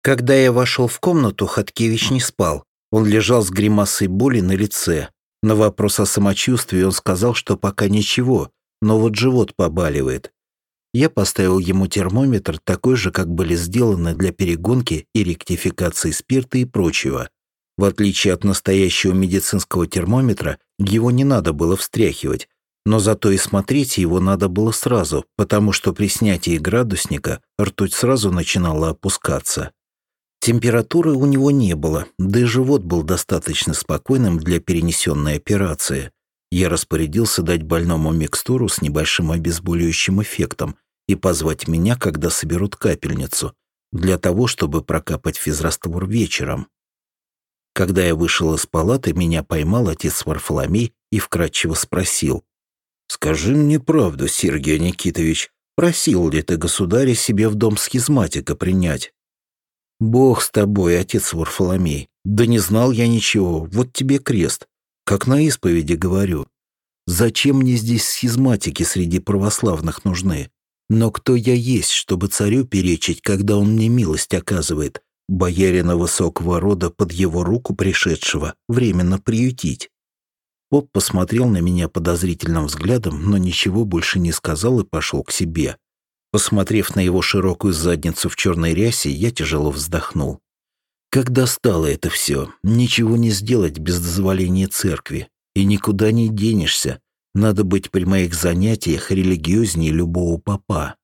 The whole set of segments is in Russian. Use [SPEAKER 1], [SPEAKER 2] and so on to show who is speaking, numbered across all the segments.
[SPEAKER 1] Когда я вошел в комнату, Хаткевич не спал. Он лежал с гримасой боли на лице. На вопрос о самочувствии он сказал, что пока ничего, но вот живот побаливает. Я поставил ему термометр, такой же, как были сделаны для перегонки и ректификации спирта и прочего. В отличие от настоящего медицинского термометра, его не надо было встряхивать, но зато и смотреть его надо было сразу, потому что при снятии градусника ртуть сразу начинала опускаться. Температуры у него не было, да и живот был достаточно спокойным для перенесенной операции. Я распорядился дать больному микстуру с небольшим обезболивающим эффектом и позвать меня, когда соберут капельницу, для того, чтобы прокапать физраствор вечером. Когда я вышел из палаты, меня поймал отец Варфоломей и вкратчиво спросил: «Скажи мне правду, Сергей Никитович, просил ли ты государя себе в дом схизматика принять?» «Бог с тобой, отец Варфоломей, да не знал я ничего, вот тебе крест, как на исповеди говорю. Зачем мне здесь схизматики среди православных нужны? Но кто я есть, чтобы царю перечить, когда он мне милость оказывает, боярина высокого рода под его руку пришедшего временно приютить?» Поп посмотрел на меня подозрительным взглядом, но ничего больше не сказал и пошел к себе. Посмотрев на его широкую задницу в черной рясе, я тяжело вздохнул. Как достало это все, ничего не сделать без дозволения церкви, и никуда не денешься, надо быть при моих занятиях религиознее любого попа.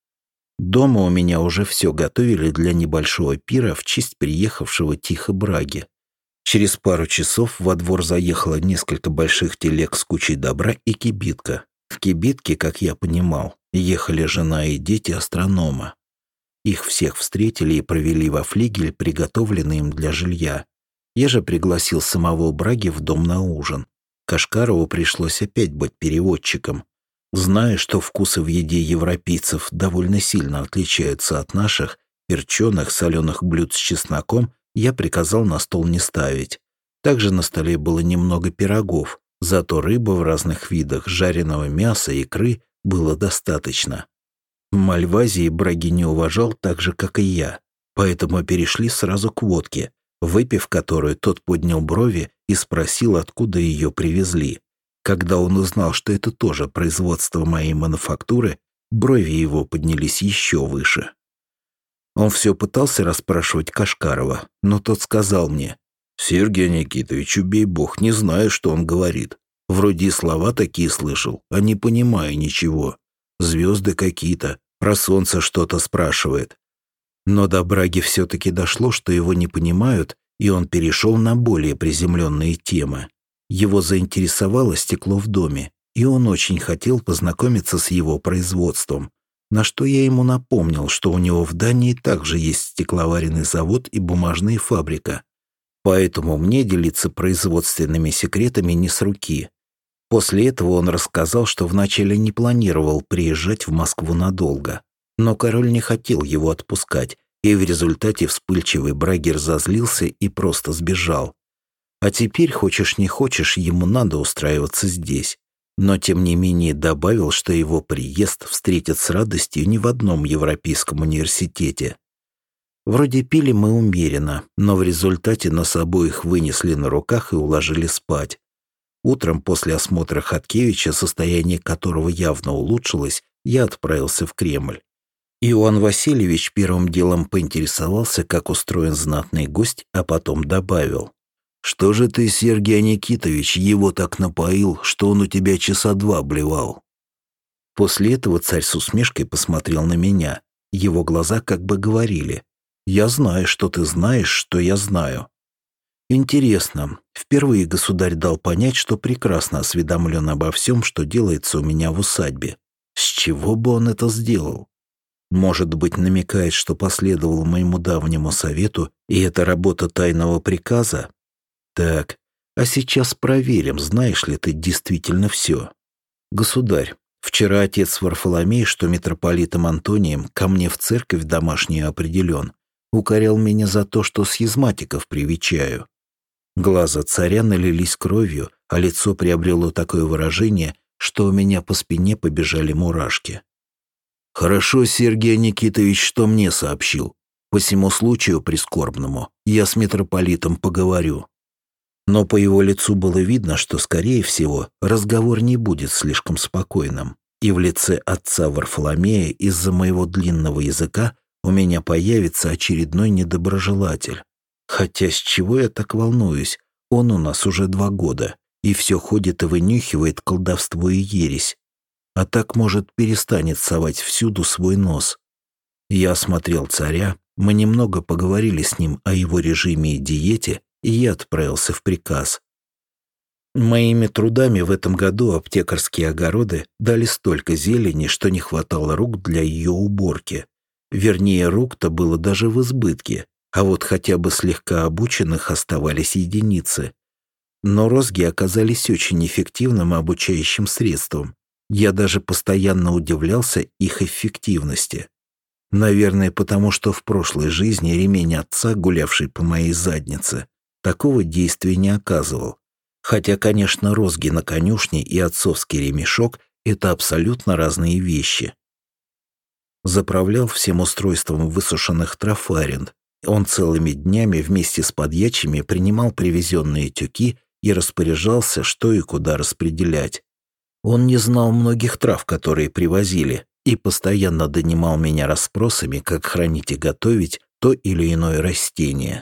[SPEAKER 1] Дома у меня уже все готовили для небольшого пира в честь приехавшего Тихо Браги. Через пару часов во двор заехало несколько больших телег с кучей добра и кибитка. В кибитке, как я понимал, ехали жена и дети астронома. Их всех встретили и провели во флигель, приготовленный им для жилья. Я же пригласил самого Браги в дом на ужин. Кашкарову пришлось опять быть переводчиком. Зная, что вкусы в еде европейцев довольно сильно отличаются от наших, перченых, соленых блюд с чесноком я приказал на стол не ставить. Также на столе было немного пирогов, зато рыбы в разных видах, жареного мяса, икры было достаточно. Мальвазии Браги не уважал так же, как и я, поэтому перешли сразу к водке, выпив которую, тот поднял брови и спросил, откуда ее привезли. Когда он узнал, что это тоже производство моей мануфактуры, брови его поднялись еще выше. Он все пытался расспрашивать Кашкарова, но тот сказал мне: «Сергей Никитович, убей бог, не знаю, что он говорит. Вроде и слова такие слышал, а не понимаю ничего. Звезды какие-то, про солнце что-то спрашивает». Но до Браги все-таки дошло, что его не понимают, и он перешел на более приземленные темы. Его заинтересовало стекло в доме, и он очень хотел познакомиться с его производством, на что я ему напомнил, что у него в Дании также есть стекловаренный завод и бумажная фабрика. Поэтому мне делиться производственными секретами не с руки. После этого он рассказал, что вначале не планировал приезжать в Москву надолго. Но король не хотел его отпускать, и в результате вспыльчивый Браги разозлился и просто сбежал. А теперь, хочешь не хочешь, ему надо устраиваться здесь. Но тем не менее добавил, что его приезд встретят с радостью ни в одном европейском университете. Вроде пили мы умеренно, но в результате нас обоих вынесли на руках и уложили спать. Утром после осмотра Хаткевича, состояние которого явно улучшилось, я отправился в Кремль. Иоанн Васильевич первым делом поинтересовался, как устроен знатный гость, а потом добавил: «Что же ты, Сергей Никитович, его так напоил, что он у тебя часа 2 блевал?» После этого царь с усмешкой посмотрел на меня. Его глаза как бы говорили: «Я знаю, что ты знаешь, что я знаю». Интересно, впервые государь дал понять, что прекрасно осведомлен обо всем, что делается у меня в усадьбе. С чего бы он это сделал? Может быть, намекает, что последовал моему давнему совету, и это работа тайного приказа? Так, а сейчас проверим, знаешь ли ты действительно все. Государь, вчера отец Варфоломей, что митрополитом Антонием ко мне в церковь домашнюю определен, укорял меня за то, что схизматиков привечаю. Глаза царя налились кровью, а лицо приобрело такое выражение, что у меня по спине побежали мурашки. «Хорошо, Сергей Никитович, что мне сообщил. По сему случаю прискорбному я с митрополитом поговорю». Но по его лицу было видно, что, скорее всего, разговор не будет слишком спокойным, и в лице отца Варфоломея из-за моего длинного языка у меня появится очередной недоброжелатель. Хотя с чего я так волнуюсь? Он у нас уже 2 года, и все ходит и вынюхивает колдовство и ересь. А так, может, перестанет совать всюду свой нос. Я осмотрел царя, мы немного поговорили с ним о его режиме и диете, и я отправился в приказ. Моими трудами в этом году аптекарские огороды дали столько зелени, что не хватало рук для ее уборки. Вернее, рук-то было даже в избытке, а вот хотя бы слегка обученных оставались единицы. Но розги оказались очень эффективным обучающим средством. Я даже постоянно удивлялся их эффективности. Наверное, потому что в прошлой жизни ремень отца, гулявший по моей заднице, такого действия не оказывал. Хотя, конечно, розги на конюшне и отцовский ремешок – это абсолютно разные вещи. Заправлял всем устройством высушенных трав Аренд. Он целыми днями вместе с подьячими принимал привезенные тюки и распоряжался, что и куда распределять. Он не знал многих трав, которые привозили, и постоянно донимал меня расспросами, как хранить и готовить то или иное растение.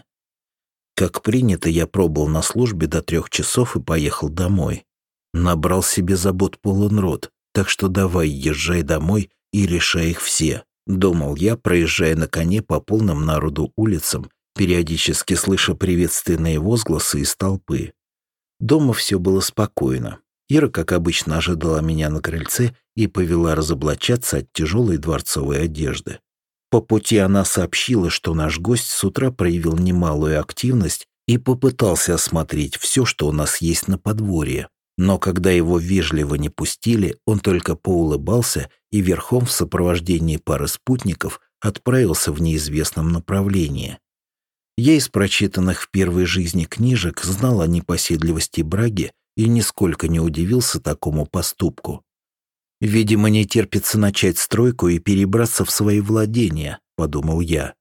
[SPEAKER 1] Как принято, я пробыл на службе до 3 часов и поехал домой. Набрал себе забот полон рот, так что давай езжай домой и решай их все, думал я, проезжая на коне по полным народу улицам, периодически слыша приветственные возгласы из толпы. Дома все было спокойно. Ира, как обычно, ожидала меня на крыльце и повела разоблачаться от тяжелой дворцовой одежды. По пути она сообщила, что наш гость с утра проявил немалую активность и попытался осмотреть все, что у нас есть на подворье. Но когда его вежливо не пустили, он только поулыбался и верхом в сопровождении пары спутников отправился в неизвестном направлении. Я из прочитанных в первой жизни книжек знал о непоседливости Браги и нисколько не удивился такому поступку. «Видимо, не терпится начать стройку и перебраться в свои владения», — подумал я.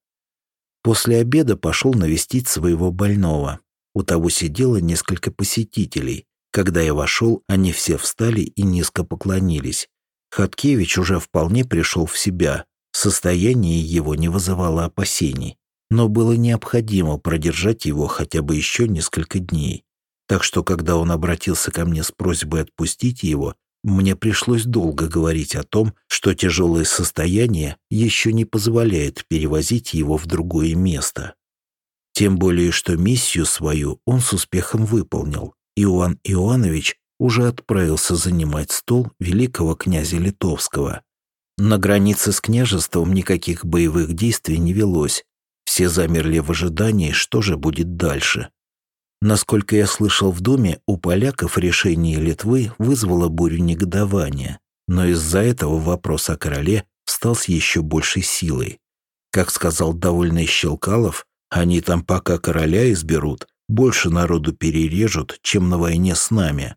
[SPEAKER 1] После обеда пошел навестить своего больного. У того сидело несколько посетителей. Когда я вошел, они все встали и низко поклонились. Хаткевич уже вполне пришел в себя. Состояние его не вызывало опасений, но было необходимо продержать его хотя бы еще несколько дней. Так что, когда он обратился ко мне с просьбой отпустить его, мне пришлось долго говорить о том, что тяжелое состояние еще не позволяет перевозить его в другое место. Тем более, что миссию свою он с успехом выполнил. Иоанн Иоаннович уже отправился занимать стол великого князя Литовского. На границе с княжеством никаких боевых действий не велось. Все замерли в ожидании, что же будет дальше. Насколько я слышал в Думе, у поляков решение Литвы вызвало бурю негодования, но из-за этого вопрос о короле встал с еще большей силой. Как сказал довольный Щелкалов, они там пока короля изберут, больше народу перережут, чем на войне с нами.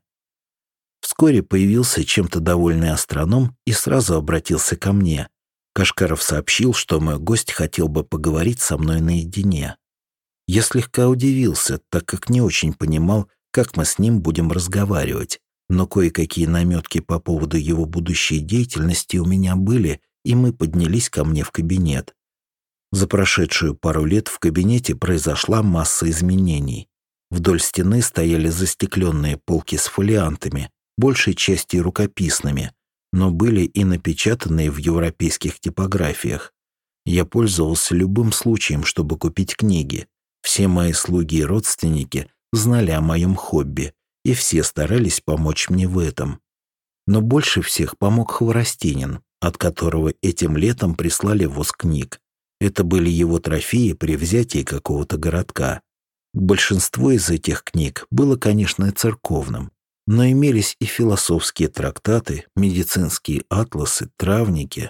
[SPEAKER 1] Вскоре появился чем-то довольный астроном и сразу обратился ко мне. Кашкаров сообщил, что мой гость хотел бы поговорить со мной наедине. Я слегка удивился, так как не очень понимал, как мы с ним будем разговаривать, но кое-какие наметки по поводу его будущей деятельности у меня были, и мы поднялись ко мне в кабинет. За прошедшую пару лет в кабинете произошла масса изменений. Вдоль стены стояли застекленные полки с фолиантами, большей частью рукописными, но были и напечатанные в европейских типографиях. Я пользовался любым случаем, чтобы купить книги. Все мои слуги и родственники знали о моем хобби, и все старались помочь мне в этом. Но больше всех помог Хворостинин, от которого этим летом прислали воз книг. Это были его трофеи при взятии какого-то городка. Большинство из этих книг было, конечно, церковным, но имелись и философские трактаты, медицинские атласы, травники.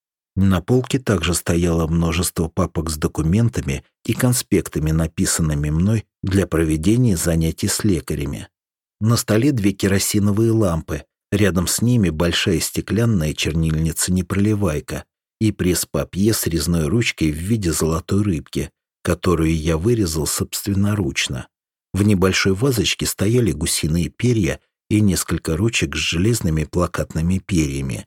[SPEAKER 1] На полке также стояло множество папок с документами и конспектами, написанными мной для проведения занятий с лекарями. На столе 2 керосиновые лампы, рядом с ними большая стеклянная чернильница-непроливайка и пресс-папье с резной ручкой в виде золотой рыбки, которую я вырезал собственноручно. В небольшой вазочке стояли гусиные перья и несколько ручек с железными плакатными перьями.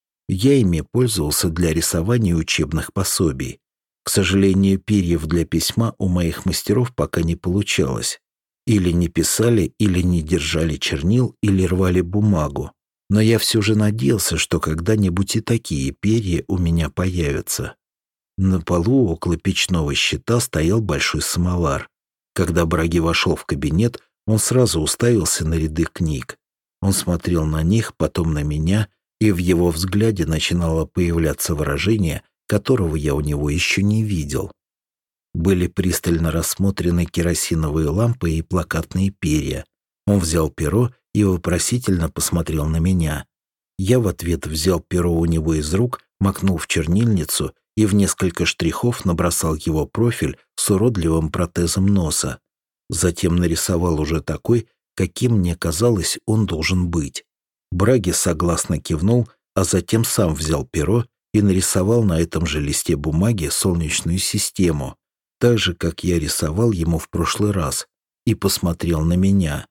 [SPEAKER 1] Я ими пользовался для рисования учебных пособий. К сожалению, перьев для письма у моих мастеров пока не получалось. Или не писали, или не держали чернил, или рвали бумагу. Но я все же надеялся, что когда-нибудь и такие перья у меня появятся. На полу около печного щита стоял большой самовар. Когда Браги вошел в кабинет, он сразу уставился на ряды книг. Он смотрел на них, потом на меня, и в его взгляде начинало появляться выражение, которого я у него еще не видел. Были пристально рассмотрены керосиновые лампы и плакатные перья. Он взял перо и вопросительно посмотрел на меня. Я в ответ взял перо у него из рук, макнул в чернильницу и в несколько штрихов набросал его профиль с уродливым протезом носа. Затем нарисовал уже такой, каким мне казалось, он должен быть. Браги согласно кивнул, а затем сам взял перо и нарисовал на этом же листе бумаги солнечную систему, так же, как я рисовал ему в прошлый раз, и посмотрел на меня.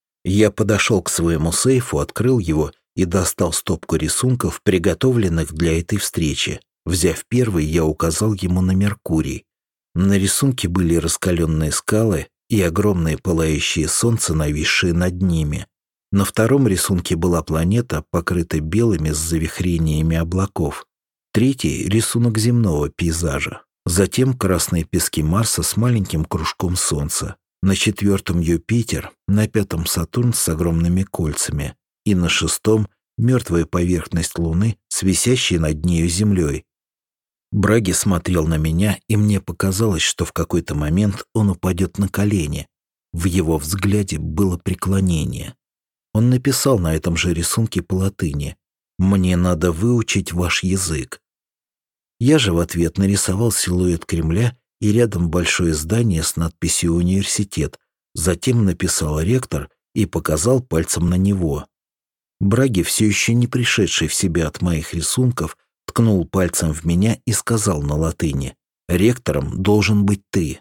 [SPEAKER 1] Я подошел к своему сейфу, открыл его и достал стопку рисунков, приготовленных для этой встречи. Взяв первый, я указал ему на Меркурий. На рисунке были раскаленные скалы и огромное пылающее солнце, нависшее над ними. На втором рисунке была планета, покрытая белыми с завихрениями облаков. Третий — рисунок земного пейзажа. Затем красные пески Марса с маленьким кружком Солнца. На четвертом Юпитер, на пятом Сатурн с огромными кольцами. И на шестом мертвая поверхность Луны с висящей над нею Землей. Браги смотрел на меня, и мне показалось, что в какой-то момент он упадет на колени. В его взгляде было преклонение. Он написал на этом же рисунке по латыни: «Мне надо выучить ваш язык». Я же в ответ нарисовал силуэт Кремля и рядом большое здание с надписью «Университет», затем написал «Ректор» и показал пальцем на него. Браги, все еще не пришедший в себя от моих рисунков, ткнул пальцем в меня и сказал на латыни: «Ректором должен быть ты».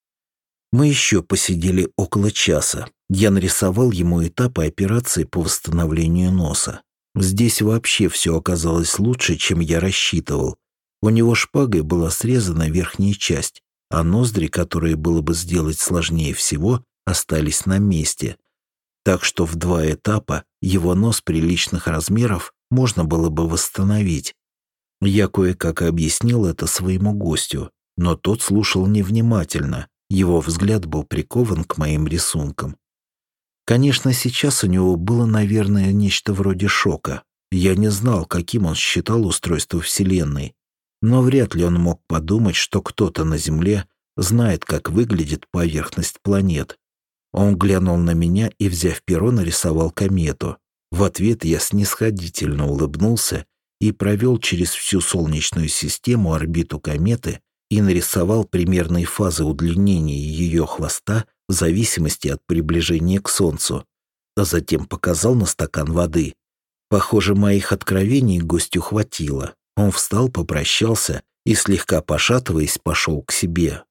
[SPEAKER 1] Мы еще посидели около часа. Я нарисовал ему этапы операции по восстановлению носа. Здесь вообще все оказалось лучше, чем я рассчитывал. У него шпагой была срезана верхняя часть, а ноздри, которые было бы сделать сложнее всего, остались на месте. Так что в 2 этапа его нос приличных размеров можно было бы восстановить. Я кое-как объяснил это своему гостю, но тот слушал невнимательно, его взгляд был прикован к моим рисункам. Конечно, сейчас у него было, наверное, нечто вроде шока. Я не знал, каким он считал устройство Вселенной, но вряд ли он мог подумать, что кто-то на Земле знает, как выглядит поверхность планет. Он глянул на меня и, взяв перо, нарисовал комету. В ответ я снисходительно улыбнулся и провел через всю Солнечную систему орбиту кометы и нарисовал примерные фазы удлинения ее хвоста в зависимости от приближения к Солнцу, а затем показал на стакан воды. Похоже, моих откровений гостю хватило. Он встал, попрощался и, слегка пошатываясь, пошел к себе.